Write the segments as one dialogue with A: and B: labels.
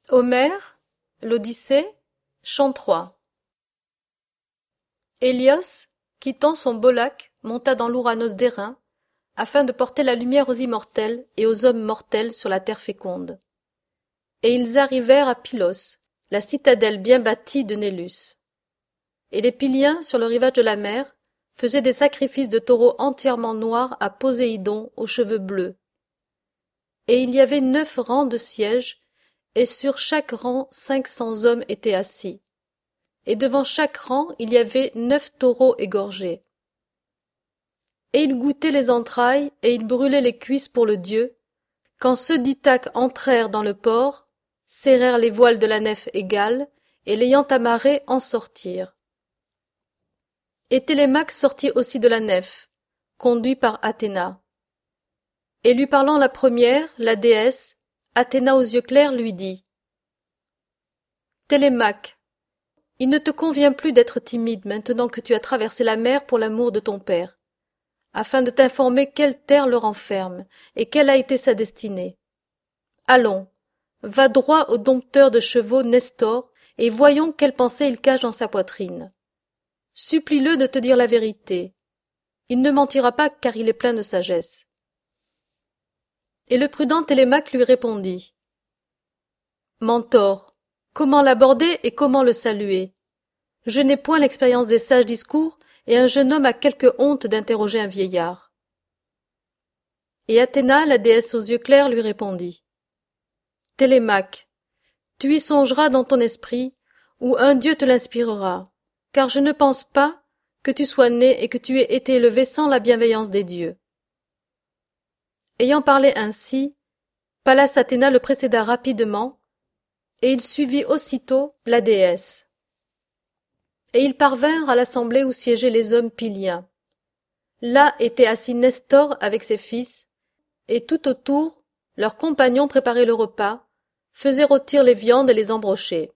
A: Homère, l'Odyssée, chant 3. Hélios, quittant son beau lac, monta dans l'Ouranos d'airain, afin de porter la lumière aux immortels et aux hommes mortels sur la terre féconde. Et ils arrivèrent à Pylos, la citadelle bien bâtie de Nélus. Et les Pyliens, sur le rivage de la mer, faisaient des sacrifices de taureaux entièrement noirs à Poséidon aux cheveux bleus. Et il y avait 9 rangs de sièges, et sur chaque rang 500 hommes étaient assis. Et devant chaque rang il y avait 9 taureaux égorgés. Et ils goûtaient les entrailles, et ils brûlaient les cuisses pour le dieu, quand ceux d'Ithaque entrèrent dans le port, serrèrent les voiles de la nef égale, et l'ayant amarrés en sortirent. Et Télémaque sortit aussi de la nef, conduit par Athéna. Et lui parlant la première, la déesse, Athéna aux yeux clairs lui dit: Télémaque, il ne te convient plus d'être timide maintenant que tu as traversé la mer pour l'amour de ton père, afin de t'informer quelle terre le renferme et quelle a été sa destinée. Allons, va droit au dompteur de chevaux Nestor et voyons quelle pensée il cache dans sa poitrine. Supplie-le de te dire la vérité. Il ne mentira pas car il est plein de sagesse. Et le prudent Télémaque lui répondit: Mentor, comment l'aborder et comment le saluer? Je n'ai point l'expérience des sages discours, et un jeune homme a quelque honte d'interroger un vieillard. Et Athéna, la déesse aux yeux clairs, lui répondit: Télémaque, tu y songeras dans ton esprit, ou un dieu te l'inspirera, car je ne pense pas que tu sois né et que tu aies été élevé sans la bienveillance des dieux. Ayant parlé ainsi, Pallas Athéna le précéda rapidement, et il suivit aussitôt la déesse. Et ils parvinrent à l'assemblée où siégeaient les hommes pyliens. Là était assis Nestor avec ses fils, et tout autour, leurs compagnons préparaient le repas, faisaient rôtir les viandes et les embrocher.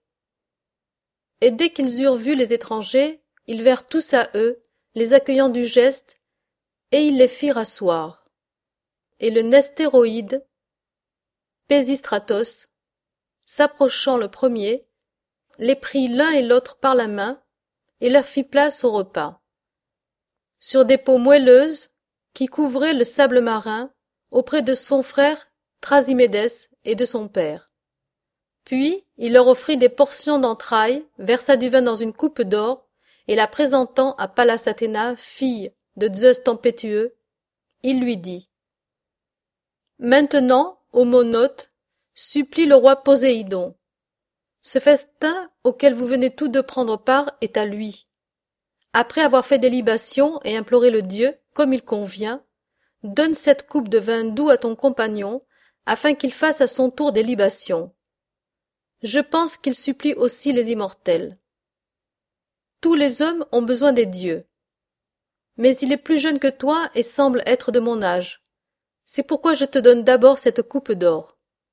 A: Et dès qu'ils eurent vu les étrangers, ils vinrent tous à eux, les accueillant du geste, et ils les firent asseoir. Et le nestéroïde, Pésistratos, s'approchant le premier, les prit l'un et l'autre par la main, et leur fit place au repas, sur des peaux moelleuses qui couvraient le sable marin, auprès de son frère Thrasymédès et de son père. Puis il leur offrit des portions d'entrailles, versa du vin dans une coupe d'or, et la présentant à Pallas Athéna, fille de Zeus tempétueux, il lui dit: Maintenant, ô monote, supplie le roi Poséidon. Ce festin auquel vous venez tous deux prendre part est à lui. Après avoir fait des libations et imploré le dieu, comme il convient, donne cette coupe de vin doux à ton compagnon, afin qu'il fasse à son tour des libations. Je pense qu'il supplie aussi les immortels. Tous les hommes ont besoin des dieux. Mais il est plus jeune que toi et semble être de mon âge. C'est pourquoi je te donne d'abord cette coupe d'or.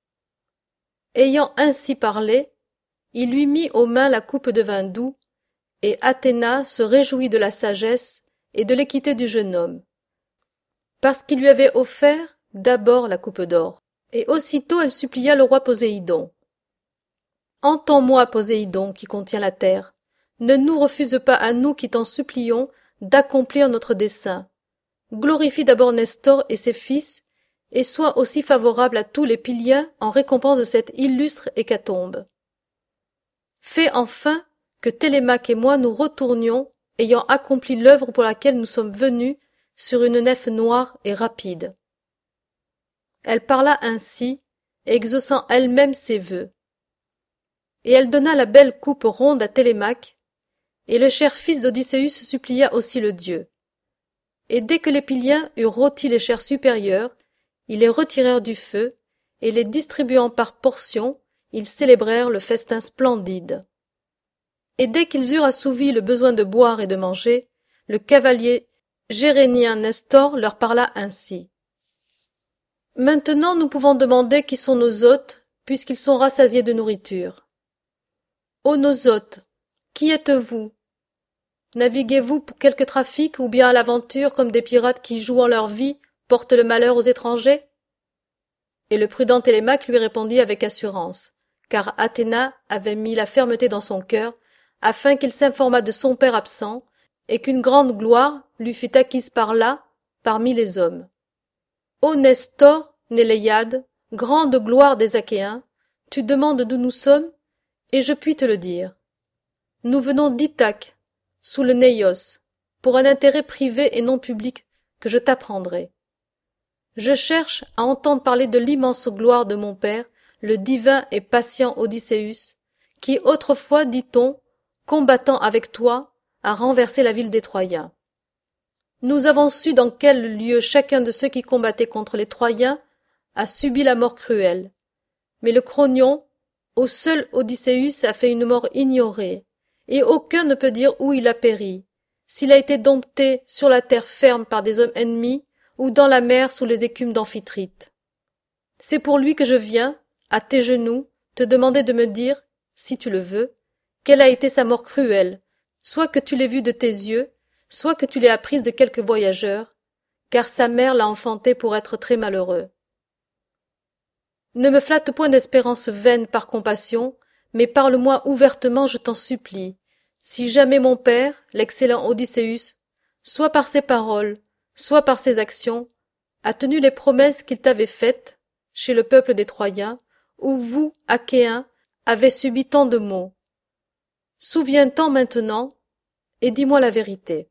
A: Ayant ainsi parlé, il lui mit aux mains la coupe de vin doux, et Athéna se réjouit de la sagesse et de l'équité du jeune homme, parce qu'il lui avait offert d'abord la coupe d'or. Et aussitôt elle supplia le roi Poséidon. Entends-moi, Poséidon, qui contient la terre, ne nous refuse pas à nous qui t'en supplions d'accomplir notre dessein. Glorifie d'abord Nestor et ses fils, et sois aussi favorable à tous les Pyliens en récompense de cette illustre hécatombe. Fais enfin que Télémaque et moi nous retournions, ayant accompli l'œuvre pour laquelle nous sommes venus, sur une nef noire et rapide. Elle parla ainsi, exaucant elle-même ses vœux. Et elle donna la belle coupe ronde à Télémaque, et le cher fils d'Odysseus supplia aussi le dieu. Et dès que les Pyliens eurent rôti les chairs supérieures, ils les retirèrent du feu, et les distribuant par portions, ils célébrèrent le festin splendide. Et dès qu'ils eurent assouvi le besoin de boire et de manger, le cavalier gérénien Nestor leur parla ainsi. Maintenant nous pouvons demander qui sont nos hôtes, puisqu'ils sont rassasiés de nourriture. Ô nos hôtes, qui êtes-vous? Naviguez-vous pour quelque trafic ou bien à l'aventure comme des pirates qui, jouant leur vie, portent le malheur aux étrangers? Et le prudent Télémaque lui répondit avec assurance, car Athéna avait mis la fermeté dans son cœur, afin qu'il s'informât de son père absent, et qu'une grande gloire lui fût acquise par là, parmi les hommes. Ô Nestor, Néléiade, grande gloire des Achéens, tu demandes d'où nous sommes, et je puis te le dire. Nous venons d'Ithaque, sous le Néios, pour un intérêt privé et non public que je t'apprendrai. Je cherche à entendre parler de l'immense gloire de mon père, le divin et patient Odysseus, qui autrefois, dit-on, combattant avec toi, a renversé la ville des Troyens. Nous avons su dans quel lieu chacun de ceux qui combattaient contre les Troyens a subi la mort cruelle. Mais le Cronion, au seul Odysseus a fait une mort ignorée, et aucun ne peut dire où il a péri, s'il a été dompté sur la terre ferme par des hommes ennemis, ou dans la mer sous les écumes d'Amphitrite. C'est pour lui que je viens, à tes genoux, te demander de me dire, si tu le veux, quelle a été sa mort cruelle, soit que tu l'aies vue de tes yeux, soit que tu l'aies apprise de quelque voyageur, car sa mère l'a enfanté pour être très malheureux. Ne me flatte point d'espérance vaine par compassion, mais parle-moi ouvertement, je t'en supplie, si jamais mon père, l'excellent Odysseus, soit par ses paroles, soit par ses actions, a tenu les promesses qu'il t'avait faites, chez le peuple des Troyens, où vous, Achéens, avez subi tant de maux. Souviens-t'en maintenant, et dis-moi la vérité.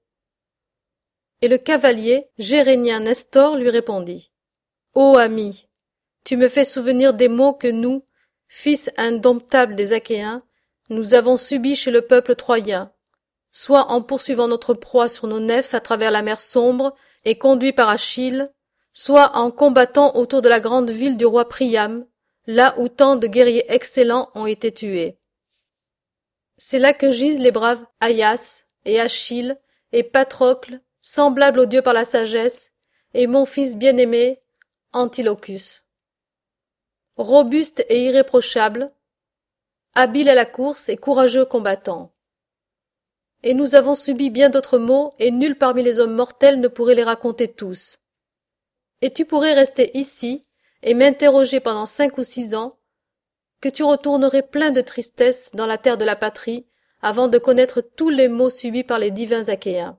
A: Et le cavalier, Gérénien Nestor, lui répondit. Ô ami, tu me fais souvenir des maux que nous, fils indomptables des Achéens, nous avons subis chez le peuple troyen, soit en poursuivant notre proie sur nos nefs à travers la mer sombre et conduits par Achille, soit en combattant autour de la grande ville du roi Priam, là où tant de guerriers excellents ont été tués. C'est là que gisent les braves Aias et Achille et Patrocle, semblables aux dieux par la sagesse, et mon fils bien-aimé, Antilochus. Robuste et irréprochable, habile à la course et courageux combattant. Et nous avons subi bien d'autres maux, et nul parmi les hommes mortels ne pourrait les raconter tous. Et tu pourrais rester ici, et m'interroger pendant 5 ou 6 ans, que tu retournerais plein de tristesse dans la terre de la patrie, avant de connaître tous les maux subis par les divins Achéens.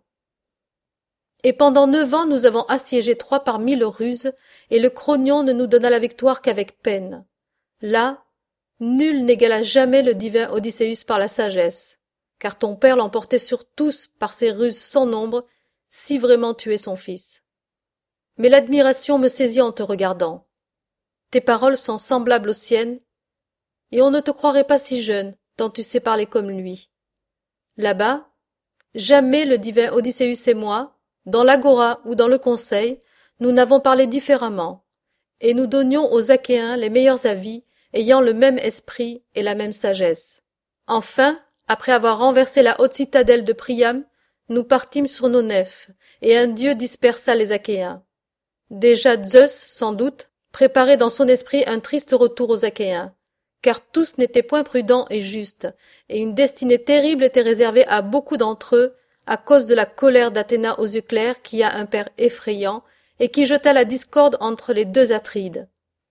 A: Et pendant 9 ans nous avons assiégé Troie par 1000 ruses, et le Cronion ne nous donna la victoire qu'avec peine. Là, nul n'égala jamais le divin Odysseus par la sagesse, car ton père l'emportait sur tous par ses ruses sans nombre, si vraiment tu es son fils. Mais l'admiration me saisit en te regardant. Tes paroles sont semblables aux siennes, et on ne te croirait pas si jeune, tant tu sais parler comme lui. Là-bas, jamais le divin Odysseus et moi, dans l'agora ou dans le conseil, nous n'avons parlé différemment, et nous donnions aux Achéens les meilleurs avis, ayant le même esprit et la même sagesse. Enfin, après avoir renversé la haute citadelle de Priam, nous partîmes sur nos nefs, et un dieu dispersa les Achéens. Déjà Zeus, sans doute, préparait dans son esprit un triste retour aux Achéens, car tous n'étaient point prudents et justes, et une destinée terrible était réservée à beaucoup d'entre eux, à cause de la colère d'Athéna aux yeux clairs qui a un père effrayant, et qui jeta la discorde entre les 2 Atrides.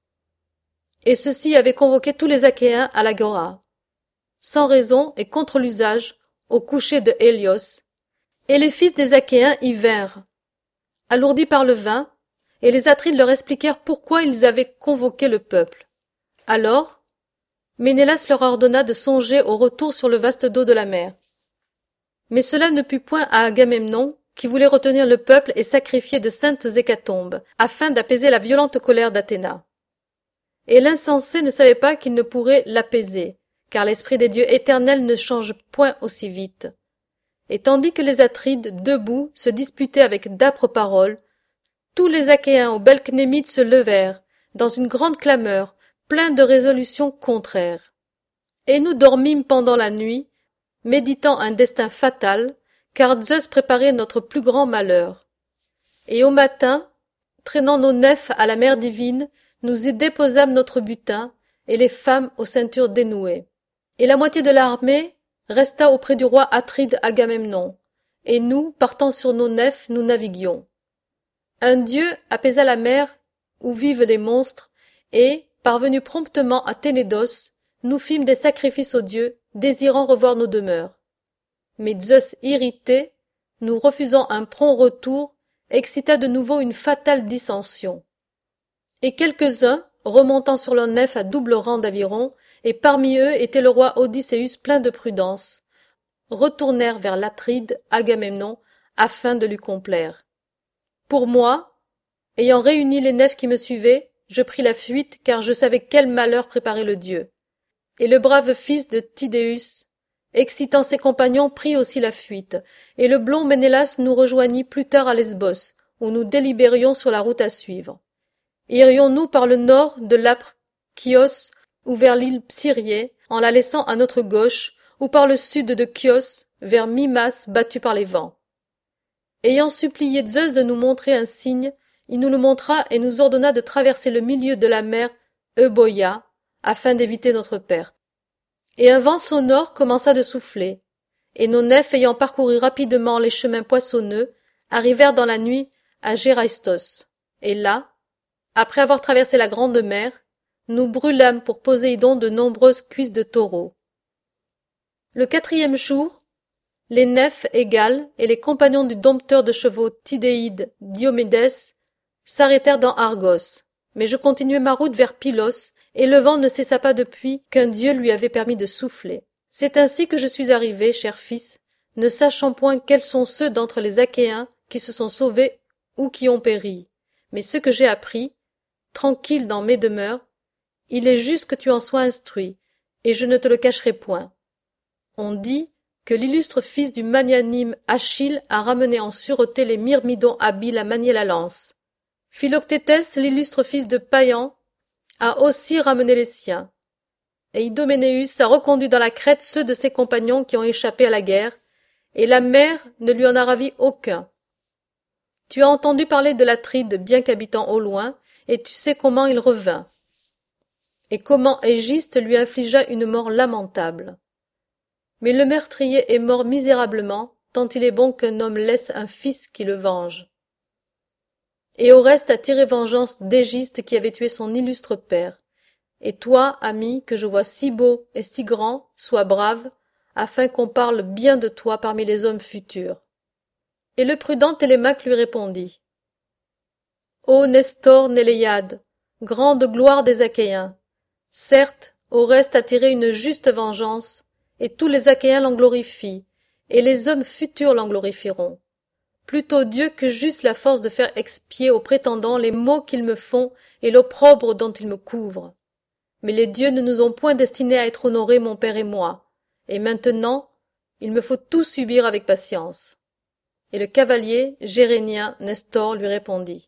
A: Et ceux-ci avaient convoqué tous les Achéens à l'agora, sans raison et contre l'usage, au coucher de Hélios, et les fils des Achéens y vinrent, alourdis par le vin, et les Atrides leur expliquèrent pourquoi ils avaient convoqué le peuple. Alors, Ménélas leur ordonna de songer au retour sur le vaste dos de la mer. Mais cela ne put point à Agamemnon, qui voulait retenir le peuple et sacrifier de saintes hécatombes, afin d'apaiser la violente colère d'Athéna. Et l'insensé ne savait pas qu'il ne pourrait l'apaiser, car l'esprit des dieux éternels ne change point aussi vite. Et tandis que les Atrides, debout, se disputaient avec d'âpres paroles, tous les Achéens aux belles Cnémides se levèrent, dans une grande clameur, pleins de résolutions contraires. Et nous dormîmes pendant la nuit, méditant un destin fatal, car Zeus préparait notre plus grand malheur. Et au matin, traînant nos nefs à la mer divine, nous y déposâmes notre butin, et les femmes aux ceintures dénouées. Et la moitié de l'armée resta auprès du roi Atride Agamemnon, et nous, partant sur nos nefs, nous naviguions. Un dieu apaisa la mer où vivent les monstres, et, parvenu promptement à Ténédos, nous fîmes des sacrifices aux dieux, désirant revoir nos demeures. Mais Zeus irrité, nous refusant un prompt retour, excita de nouveau une fatale dissension. Et quelques-uns, remontant sur leur nef à double rang d'avirons, et parmi eux était le roi Odysseus plein de prudence, retournèrent vers l'Atride Agamemnon afin de lui complaire. Pour moi, ayant réuni les nefs qui me suivaient, je pris la fuite car je savais quel malheur préparait le dieu. Et le brave fils de Tydeus, excitant ses compagnons, prit aussi la fuite, et le blond Ménélas nous rejoignit plus tard à Lesbos, où nous délibérions sur la route à suivre. Irions-nous par le nord de l'âpre Chios ou vers l'île Psyrié, en la laissant à notre gauche, ou par le sud de Chios, vers Mimas battu par les vents. Ayant supplié Zeus de nous montrer un signe, il nous le montra et nous ordonna de traverser le milieu de la mer Euboïa, afin d'éviter notre perte. Et un vent sonore commença de souffler, et nos nefs ayant parcouru rapidement les chemins poissonneux, arrivèrent dans la nuit à Géraistos. Et là, après avoir traversé la grande mer, nous brûlâmes pour Poséidon de nombreuses cuisses de taureaux. Le 4e jour, les nefs égales et les compagnons du dompteur de chevaux Tidéide Diomédès s'arrêtèrent dans Argos, mais je continuai ma route vers Pylos, et le vent ne cessa pas depuis qu'un dieu lui avait permis de souffler. C'est ainsi que je suis arrivé, cher fils, ne sachant point quels sont ceux d'entre les Achéens qui se sont sauvés ou qui ont péri. Mais ce que j'ai appris, tranquille dans mes demeures, il est juste que tu en sois instruit, et je ne te le cacherai point. On dit que l'illustre fils du magnanime Achille a ramené en sûreté les myrmidons habiles à manier la lance. Philoctétès, l'illustre fils de Païan, a aussi ramené les siens. Et Idoménéus a reconduit dans la Crète ceux de ses compagnons qui ont échappé à la guerre, et la mer ne lui en a ravi aucun. Tu as entendu parler de l'Atride bien qu'habitant au loin, et tu sais comment il revint, et comment Égiste lui infligea une mort lamentable. Mais le meurtrier est mort misérablement, tant il est bon qu'un homme laisse un fils qui le venge. Et Oreste a tiré vengeance d'Égiste qui avait tué son illustre père. Et toi, ami, que je vois si beau et si grand, sois brave, afin qu'on parle bien de toi parmi les hommes futurs. Et le prudent Télémaque lui répondit. Ô Nestor Néléiade, grande gloire des Achéens, certes, Oreste a tiré une juste vengeance, et tous les Achéens l'en glorifient, et les hommes futurs l'en glorifieront. Plutôt Dieu que j'eusse la force de faire expier aux prétendants les maux qu'ils me font et l'opprobre dont ils me couvrent. Mais les dieux ne nous ont point destinés à être honorés, mon père et moi, et maintenant, il me faut tout subir avec patience. Et le cavalier, Gérénien, Nestor, lui répondit.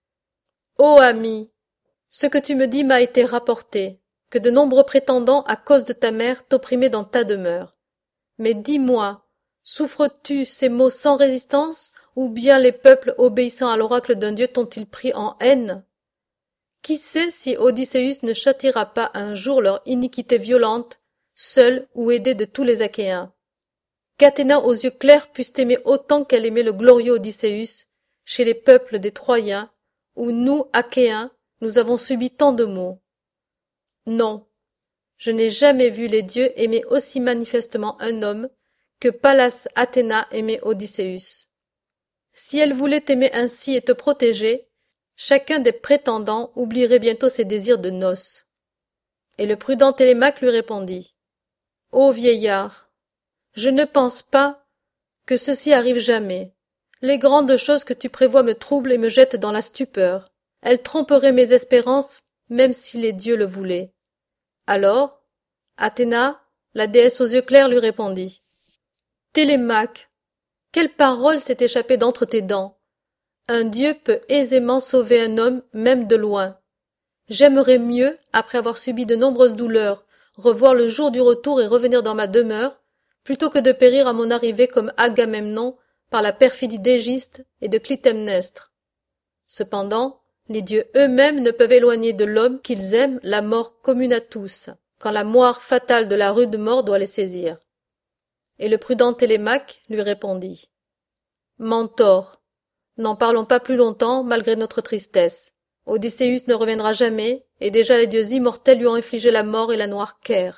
A: Ô ami, ce que tu me dis m'a été rapporté, que de nombreux prétendants, à cause de ta mère, t'opprimaient dans ta demeure. Mais dis-moi, souffres-tu ces maux sans résistance, ou bien les peuples obéissant à l'oracle d'un dieu t'ont-ils pris en haine? Qui sait si Odysseus ne châtiera pas un jour leur iniquité violente, seul ou aidé de tous les Achéens? Qu'Athéna aux yeux clairs puisse t'aimer autant qu'elle aimait le glorieux Odysseus, chez les peuples des Troyens, où nous, Achéens, nous avons subi tant de maux. Non, je n'ai jamais vu les dieux aimer aussi manifestement un homme que Pallas Athéna aimait Odysseus. Si elle voulait t'aimer ainsi et te protéger, chacun des prétendants oublierait bientôt ses désirs de noces. Et le prudent Télémaque lui répondit. Ô vieillard, je ne pense pas que ceci arrive jamais. Les grandes choses que tu prévois me troublent et me jettent dans la stupeur. Elles tromperaient mes espérances, même si les dieux le voulaient. Alors, Athéna, la déesse aux yeux clairs, lui répondit. Télémaque, quelle parole s'est échappée d'entre tes dents? Un dieu peut aisément sauver un homme, même de loin. J'aimerais mieux, après avoir subi de nombreuses douleurs, revoir le jour du retour et revenir dans ma demeure, plutôt que de périr à mon arrivée comme Agamemnon par la perfidie d'Égiste et de Clytemnestre. Cependant, les dieux eux-mêmes ne peuvent éloigner de l'homme qu'ils aiment la mort commune à tous, quand la moire fatale de la rude mort doit les saisir. Et le prudent Télémaque lui répondit. Mentor, n'en parlons pas plus longtemps malgré notre tristesse. Odysseus ne reviendra jamais, et déjà les dieux immortels lui ont infligé la mort et la noire Caire.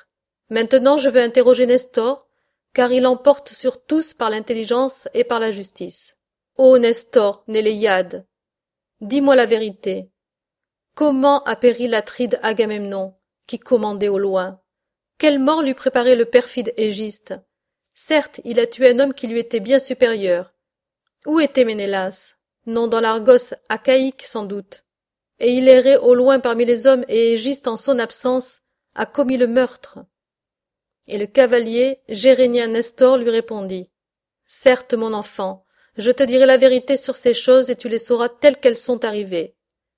A: Maintenant je veux interroger Nestor, car il emporte sur tous par l'intelligence et par la justice. Ô Nestor, Néléiade, dis-moi la vérité. Comment a péri l'Atride Agamemnon, qui commandait au loin? Quelle mort lui préparait le perfide Égiste? Certes, il a tué un homme qui lui était bien supérieur. Où était Ménélas? Non, dans l'Argos achaïque sans doute. Et il errait au loin parmi les hommes, et Égiste, en son absence, a commis le meurtre. Et le cavalier, gérénien Nestor, lui répondit. Certes, mon enfant, je te dirai la vérité sur ces choses, et tu les sauras telles qu'elles sont arrivées.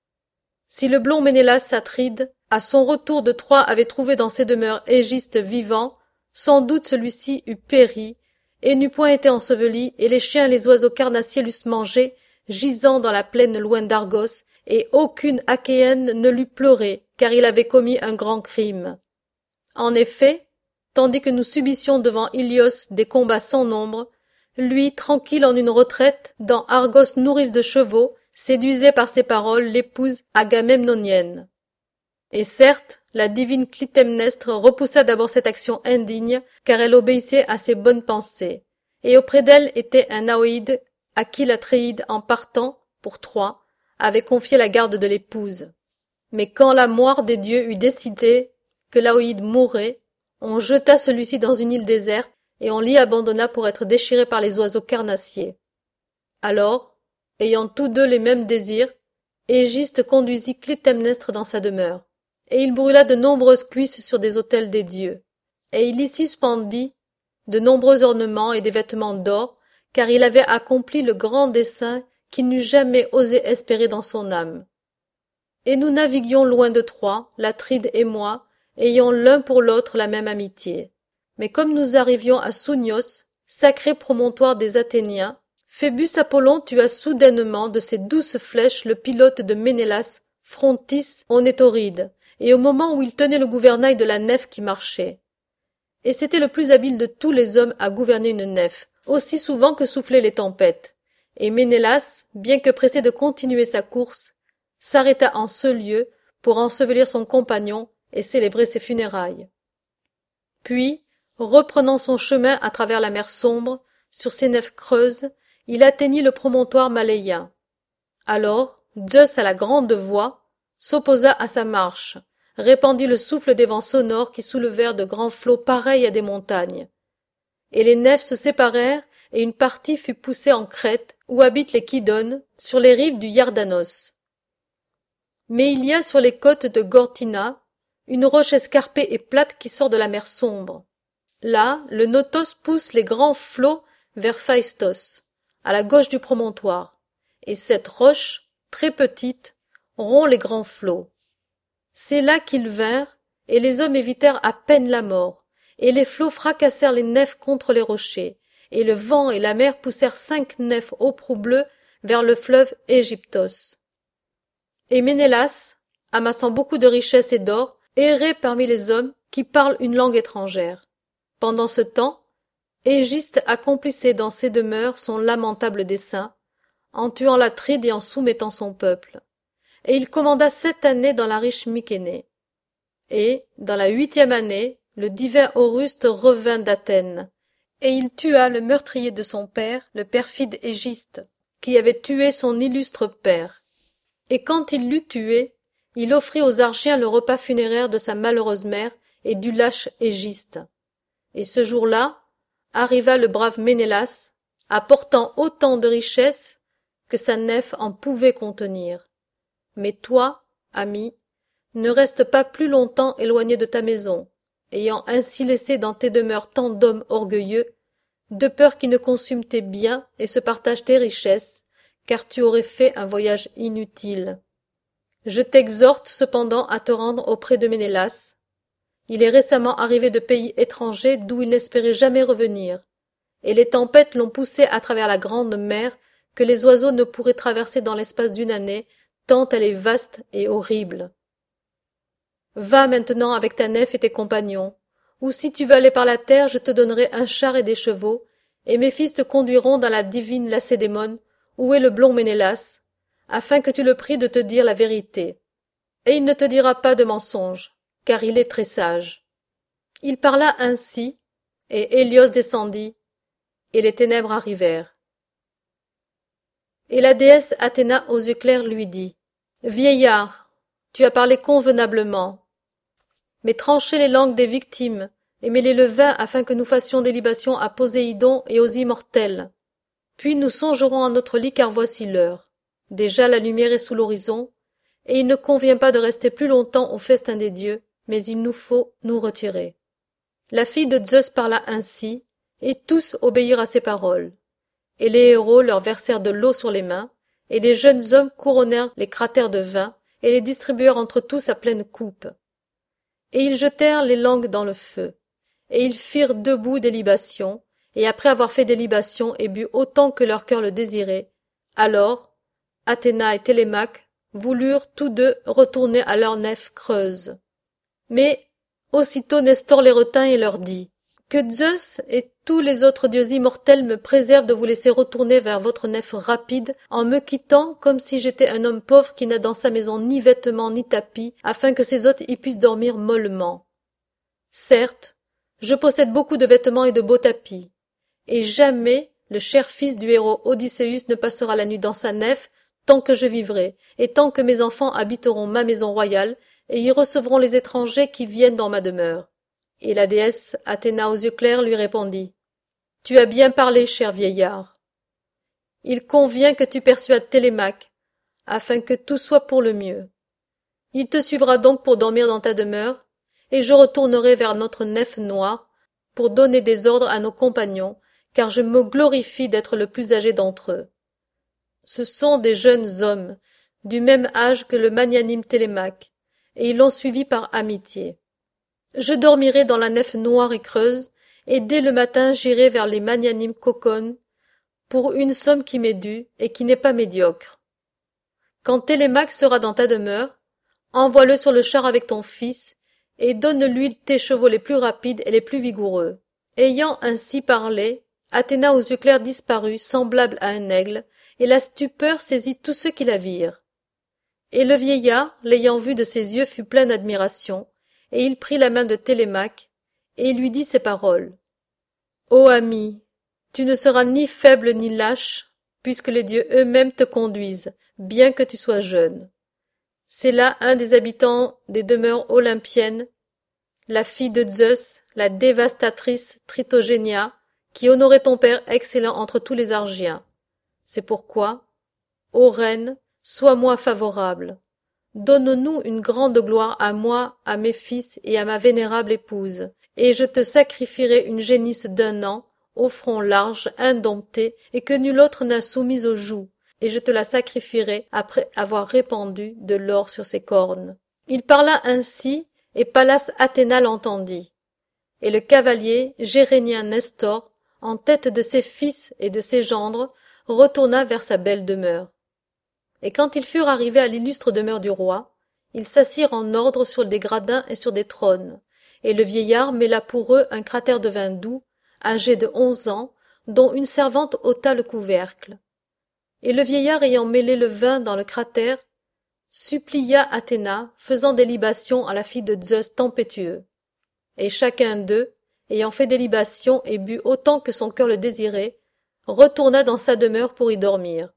A: Si le blond Ménélas Atride, à son retour de Troie, avait trouvé dans ses demeures Égiste vivant, sans doute celui-ci eût péri, et n'eût point été enseveli, et les chiens et les oiseaux carnassiers l'eussent mangé, gisant dans la plaine loin d'Argos, et aucune Achéenne ne l'eût pleuré, car il avait commis un grand crime. En effet, tandis que nous subissions devant Ilios des combats sans nombre, lui, tranquille en une retraite, dans Argos nourrice de chevaux, séduisait par ses paroles l'épouse agamemnonienne. Et certes, la divine Clytemnestre repoussa d'abord cette action indigne, car elle obéissait à ses bonnes pensées. Et auprès d'elle était un Aoïde à qui l'Atréide, en partant, pour Troie, avait confié la garde de l'épouse. Mais quand la moire des dieux eut décidé que l'Aoïde mourrait, on jeta celui-ci dans une île déserte, et on l'y abandonna pour être déchiré par les oiseaux carnassiers. Alors, ayant tous deux les mêmes désirs, Égiste conduisit Clytemnestre dans sa demeure. Et il brûla de nombreuses cuisses sur des autels des dieux. Et il y suspendit de nombreux ornements et des vêtements d'or, car il avait accompli le grand dessein qu'il n'eût jamais osé espérer dans son âme. Et nous naviguions loin de Troie, l'Atride et moi, ayant l'un pour l'autre la même amitié. Mais comme nous arrivions à Sounios, sacré promontoire des Athéniens, Phébus Apollon tua soudainement de ses douces flèches le pilote de Ménélas, Phrontis Onétoride, et au moment où il tenait le gouvernail de la nef qui marchait. Et c'était le plus habile de tous les hommes à gouverner une nef, aussi souvent que soufflaient les tempêtes. Et Ménélas, bien que pressé de continuer sa course, s'arrêta en ce lieu pour ensevelir son compagnon et célébrer ses funérailles. Puis, reprenant son chemin à travers la mer sombre, sur ses nefs creuses, il atteignit le promontoire maléien. Alors, Zeus à la grande voix s'opposa à sa marche, répandit le souffle des vents sonores qui soulevèrent de grands flots pareils à des montagnes. Et les nefs se séparèrent, et une partie fut poussée en Crète, où habitent les Kydones, sur les rives du Iardanos. Mais il y a sur les côtes de Gortyna une roche escarpée et plate qui sort de la mer sombre. Là, le Notos pousse les grands flots vers Phaistos, à la gauche du promontoire, et cette roche, très petite, rompt les grands flots. C'est là qu'ils vinrent, et les hommes évitèrent à peine la mort, et les flots fracassèrent les nefs contre les rochers, et le vent et la mer poussèrent 5 nefs aux proues bleues vers le fleuve Égyptos. Et Ménélas, amassant beaucoup de richesses et d'or, errait parmi les hommes qui parlent une langue étrangère. Pendant ce temps, Égiste accomplissait dans ses demeures son lamentable dessein, en tuant l'Atride et en soumettant son peuple. Et il commanda 7 années dans la riche Mykénée. Et, dans la 8e année, le divin Auruste revint d'Athènes, et il tua le meurtrier de son père, le perfide Égiste, qui avait tué son illustre père. Et quand il l'eut tué, il offrit aux Argiens le repas funéraire de sa malheureuse mère et du lâche Égiste. Et ce jour-là, arriva le brave Ménélas, apportant autant de richesses que sa nef en pouvait contenir. Mais toi, ami, ne reste pas plus longtemps éloigné de ta maison, ayant ainsi laissé dans tes demeures tant d'hommes orgueilleux, de peur qu'ils ne consument tes biens et se partagent tes richesses, car tu aurais fait un voyage inutile. Je t'exhorte cependant à te rendre auprès de Ménélas. Il est récemment arrivé de pays étrangers d'où il n'espérait jamais revenir, et les tempêtes l'ont poussé à travers la grande mer que les oiseaux ne pourraient traverser dans l'espace d'une année, tant elle est vaste et horrible. Va maintenant avec ta nef et tes compagnons, ou si tu veux aller par la terre, je te donnerai un char et des chevaux, et mes fils te conduiront dans la divine Lacédémone, où est le blond Ménélas, afin que tu le pries de te dire la vérité. Et il ne te dira pas de mensonge, car il est très sage. Il parla ainsi, et Hélios descendit, et les ténèbres arrivèrent. Et la déesse Athéna aux yeux clairs lui dit: Vieillard, tu as parlé convenablement, mais tranchez les langues des victimes, et mêlez le vin afin que nous fassions des libations à Poséidon et aux immortels. Puis nous songerons à notre lit car voici l'heure. Déjà la lumière est sous l'horizon, et il ne convient pas de rester plus longtemps au festin des dieux, mais il nous faut nous retirer. La fille de Zeus parla ainsi, et tous obéirent à ses paroles. Et les héros leur versèrent de l'eau sur les mains, et les jeunes hommes couronnèrent les cratères de vin, et les distribuèrent entre tous à pleine coupe. Et ils jetèrent les langues dans le feu, et ils firent debout des libations, et après avoir fait des libations et bu autant que leur cœur le désirait, alors Athéna et Télémaque voulurent tous deux retourner à leur nef creuse. Mais aussitôt Nestor les retint et leur dit: Que Zeus et tous les autres dieux immortels me préservent de vous laisser retourner vers votre nef rapide en me quittant comme si j'étais un homme pauvre qui n'a dans sa maison ni vêtements ni tapis, afin que ses hôtes y puissent dormir mollement. Certes, je possède beaucoup de vêtements et de beaux tapis, et jamais le cher fils du héros Odysseus ne passera la nuit dans sa nef tant que je vivrai, et tant que mes enfants habiteront ma maison royale, et y recevront les étrangers qui viennent dans ma demeure. Et la déesse Athéna aux yeux clairs lui répondit: Tu as bien parlé, cher vieillard. Il convient que tu persuades Télémaque, afin que tout soit pour le mieux. Il te suivra donc pour dormir dans ta demeure, et je retournerai vers notre nef noire pour donner des ordres à nos compagnons, car je me glorifie d'être le plus âgé d'entre eux. Ce sont des jeunes hommes, du même âge que le magnanime Télémaque, et ils l'ont suivi par amitié. Je dormirai dans la nef noire et creuse, et dès le matin j'irai vers les magnanimes Cocones, pour une somme qui m'est due et qui n'est pas médiocre. Quand Télémaque sera dans ta demeure, envoie-le sur le char avec ton fils, et donne-lui tes chevaux les plus rapides et les plus vigoureux. Ayant ainsi parlé, Athéna aux yeux clairs disparut, semblable à un aigle, et la stupeur saisit tous ceux qui la virent. Et le vieillard, l'ayant vue de ses yeux, fut plein d'admiration, et il prit la main de Télémaque, et il lui dit ces paroles. Ô ami, tu ne seras ni faible ni lâche, puisque les dieux eux-mêmes te conduisent, bien que tu sois jeune. C'est là un des habitants des demeures olympiennes, la fille de Zeus, la dévastatrice Tritogénia, qui honorait ton père excellent entre tous les Argiens. C'est pourquoi, ô reine, sois-moi favorable. Donne-nous une grande gloire à moi, à mes fils et à ma vénérable épouse, et je te sacrifierai une génisse d'1 an, au front large, indompté, et que nul autre n'a soumise aux joues, et je te la sacrifierai après avoir répandu de l'or sur ses cornes. Il parla ainsi, et Pallas Athéna l'entendit. Et le cavalier gérénien Nestor, en tête de ses fils et de ses gendres, retourna vers sa belle demeure. Et quand ils furent arrivés à l'illustre demeure du roi, ils s'assirent en ordre sur des gradins et sur des trônes, et le vieillard mêla pour eux un cratère de vin doux, âgé de 11 ans, dont une servante ôta le couvercle. Et le vieillard ayant mêlé le vin dans le cratère, supplia Athéna, faisant des libations à la fille de Zeus tempétueux. Et chacun d'eux, ayant fait des libations et bu autant que son cœur le désirait, retourna dans sa demeure pour y dormir.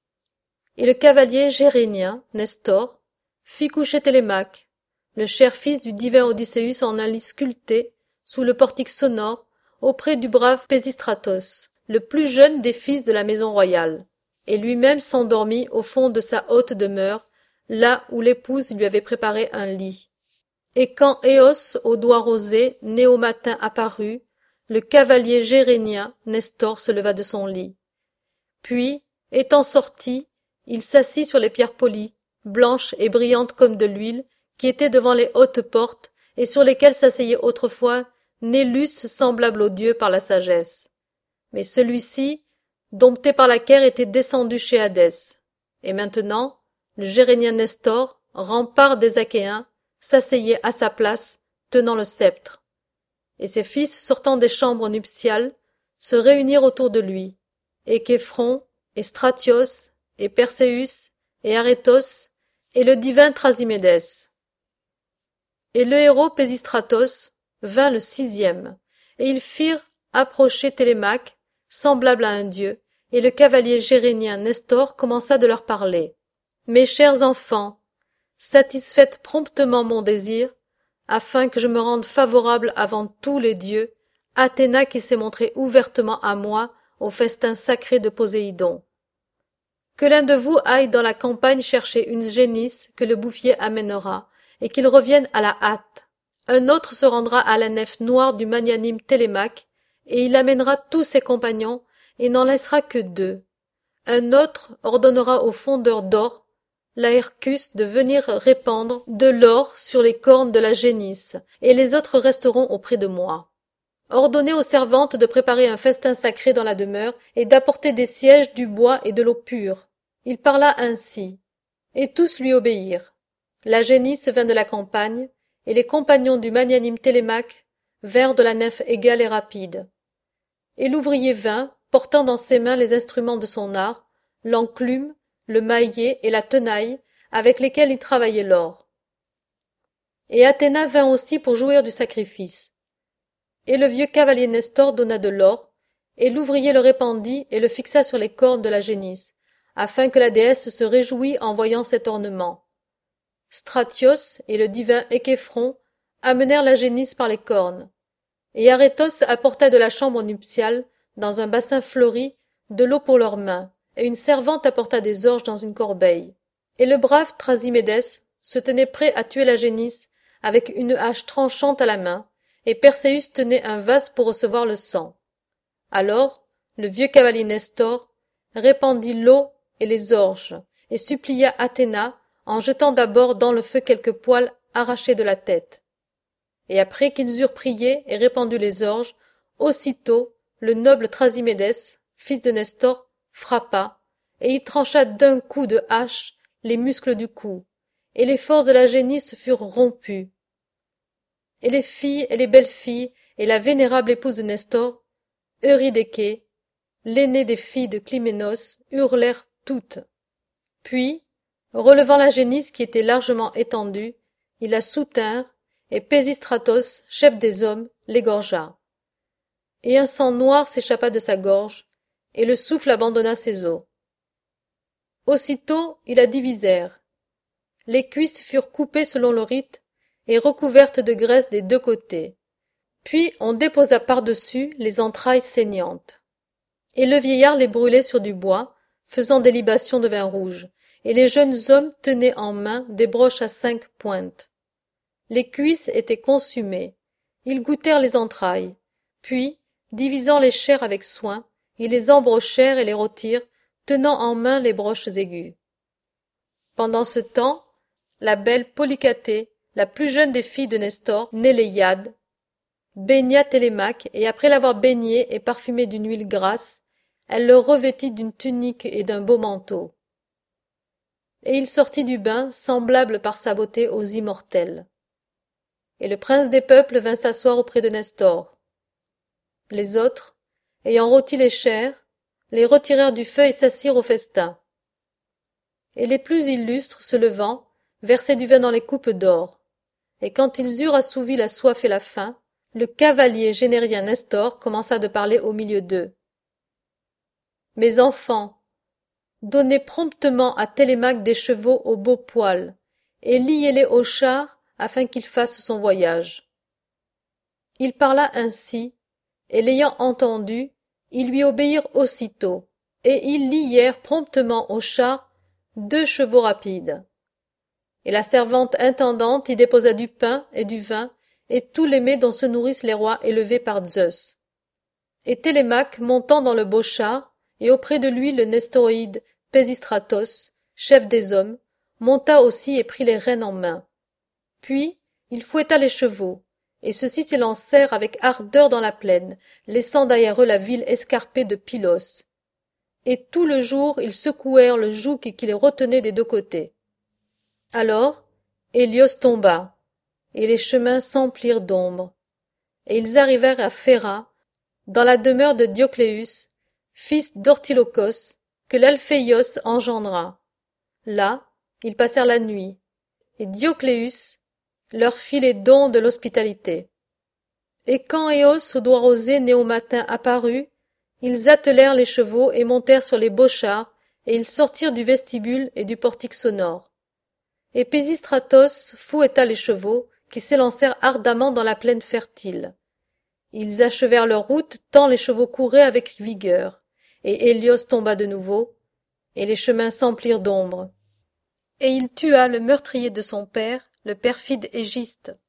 A: Et le cavalier gérénien, Nestor, fit coucher Télémaque, le cher fils du divin Odysseus en un lit sculpté, sous le portique sonore, auprès du brave Pésistratos, le plus jeune des fils de la maison royale, et lui-même s'endormit au fond de sa haute demeure, là où l'épouse lui avait préparé un lit. Et quand Éos, aux doigts rosés, né au matin, apparut, le cavalier gérénien, Nestor, se leva de son lit. Puis, étant sorti, il s'assit sur les pierres polies, blanches et brillantes comme de l'huile, qui étaient devant les hautes portes, et sur lesquelles s'asseyait autrefois Nélus semblable aux dieux par la sagesse. Mais celui-ci, dompté par la guerre, était descendu chez Hadès. Et maintenant, le gérénien Nestor, rempart des Achéens, s'asseyait à sa place, tenant le sceptre. Et ses fils, sortant des chambres nuptiales, se réunirent autour de lui, et Képhron, et Stratios, et Perséus, et Arétos, et le divin Thrasymédès. Et le héros Pésistratos, vint le 6e, et ils firent approcher Télémaque, semblable à un dieu, et le cavalier gérénien Nestor commença de leur parler. Mes chers enfants, satisfaites promptement mon désir, afin que je me rende favorable avant tous les dieux, Athéna qui s'est montrée ouvertement à moi au festin sacré de Poséidon. Que l'un de vous aille dans la campagne chercher une génisse que le bouffier amènera, et qu'il revienne à la hâte. Un autre se rendra à la nef noire du magnanime Télémaque, et il amènera tous ses compagnons, et n'en laissera que 2. Un autre ordonnera au fondeur d'or, Laërcus, de venir répandre de l'or sur les cornes de la génisse, et les autres resteront auprès de moi. Ordonnez aux servantes de préparer un festin sacré dans la demeure, et d'apporter des sièges, du bois et de l'eau pure. Il parla ainsi, et tous lui obéirent. La génisse vint de la campagne, et les compagnons du magnanime Télémaque vinrent de la nef égale et rapide. Et l'ouvrier vint, portant dans ses mains les instruments de son art, l'enclume, le maillet et la tenaille, avec lesquels il travaillait l'or. Et Athéna vint aussi pour jouir du sacrifice. Et le vieux cavalier Nestor donna de l'or, et l'ouvrier le répandit et le fixa sur les cornes de la génisse, afin que la déesse se réjouît en voyant cet ornement. Stratios et le divin Échéphron amenèrent la génisse par les cornes, et Arétos apporta de la chambre nuptiale, dans un bassin fleuri, de l'eau pour leurs mains, et une servante apporta des orges dans une corbeille. Et le brave Thrasymédès se tenait prêt à tuer la génisse, avec une hache tranchante à la main, et Perséus tenait un vase pour recevoir le sang. Alors, le vieux cavalier Nestor répandit l'eau et les orges, et supplia Athéna, en jetant d'abord dans le feu quelques poils arrachés de la tête. Et après qu'ils eurent prié et répandu les orges, aussitôt le noble Thrasymédès, fils de Nestor, frappa, et il trancha d'un coup de hache les muscles du cou, et les forces de la génisse furent rompues. Et les filles et les belles filles, et la vénérable épouse de Nestor, Euridéché, l'aînée des filles de Clyménos, hurlèrent toutes. Puis, relevant la génisse qui était largement étendue, ils la soutinrent, et Pésistratos, chef des hommes, l'égorgea. Et un sang noir s'échappa de sa gorge, et le souffle abandonna ses os. Aussitôt ils la divisèrent. Les cuisses furent coupées selon le rite, et recouvertes de graisse des 2 côtés. Puis on déposa par-dessus les entrailles saignantes. Et le vieillard les brûlait sur du bois, faisant des libations de vin rouge, et les jeunes hommes tenaient en main des broches à 5 pointes. Les cuisses étaient consumées. Ils goûtèrent les entrailles. Puis, divisant les chairs avec soin, ils les embrochèrent et les rôtirent, tenant en main les broches aiguës. Pendant ce temps, la belle Polycatée, la plus jeune des filles de Nestor, Néléiade, baigna Télémaque, et après l'avoir baigné et parfumé d'une huile grasse, elle le revêtit d'une tunique et d'un beau manteau. Et il sortit du bain, semblable par sa beauté aux immortels. Et le prince des peuples vint s'asseoir auprès de Nestor. Les autres, ayant rôti les chairs, les retirèrent du feu et s'assirent au festin. Et les plus illustres, se levant, versaient du vin dans les coupes d'or. Et quand ils eurent assouvi la soif et la faim, le cavalier générien Nestor commença de parler au milieu d'eux. Mes enfants, donnez promptement à Télémaque des chevaux aux beaux poils, et liez-les au char afin qu'il fasse son voyage. Il parla ainsi, et l'ayant entendu, ils lui obéirent aussitôt, et ils lièrent promptement au char 2 chevaux rapides. Et la servante intendante y déposa du pain et du vin, et tous les mets dont se nourrissent les rois élevés par Zeus. Et Télémaque, montant dans le beau char, et auprès de lui le Nestoroïde Pésistratos, chef des hommes, monta aussi et prit les rênes en main. Puis il fouetta les chevaux, et ceux-ci s'élancèrent avec ardeur dans la plaine, laissant derrière eux la ville escarpée de Pylos. Et tout le jour ils secouèrent le joug qui les retenait des 2 côtés. Alors Hélios tomba, et les chemins s'emplirent d'ombre, et ils arrivèrent à Phéra, dans la demeure de Diocléus, fils d'Orthilocos, que l'Alphéios engendra. Là, ils passèrent la nuit, et Diocléus leur fit les dons de l'hospitalité. Et quand Éos au doigt rosé né au matin apparut, ils attelèrent les chevaux et montèrent sur les beaux chars, et ils sortirent du vestibule et du portique sonore. Et Pésistratos fouetta les chevaux, qui s'élancèrent ardemment dans la plaine fertile. Ils achevèrent leur route tant les chevaux couraient avec vigueur, et Hélios tomba de nouveau, et les chemins s'emplirent d'ombre. Et il tua le meurtrier de son père, le perfide Égiste.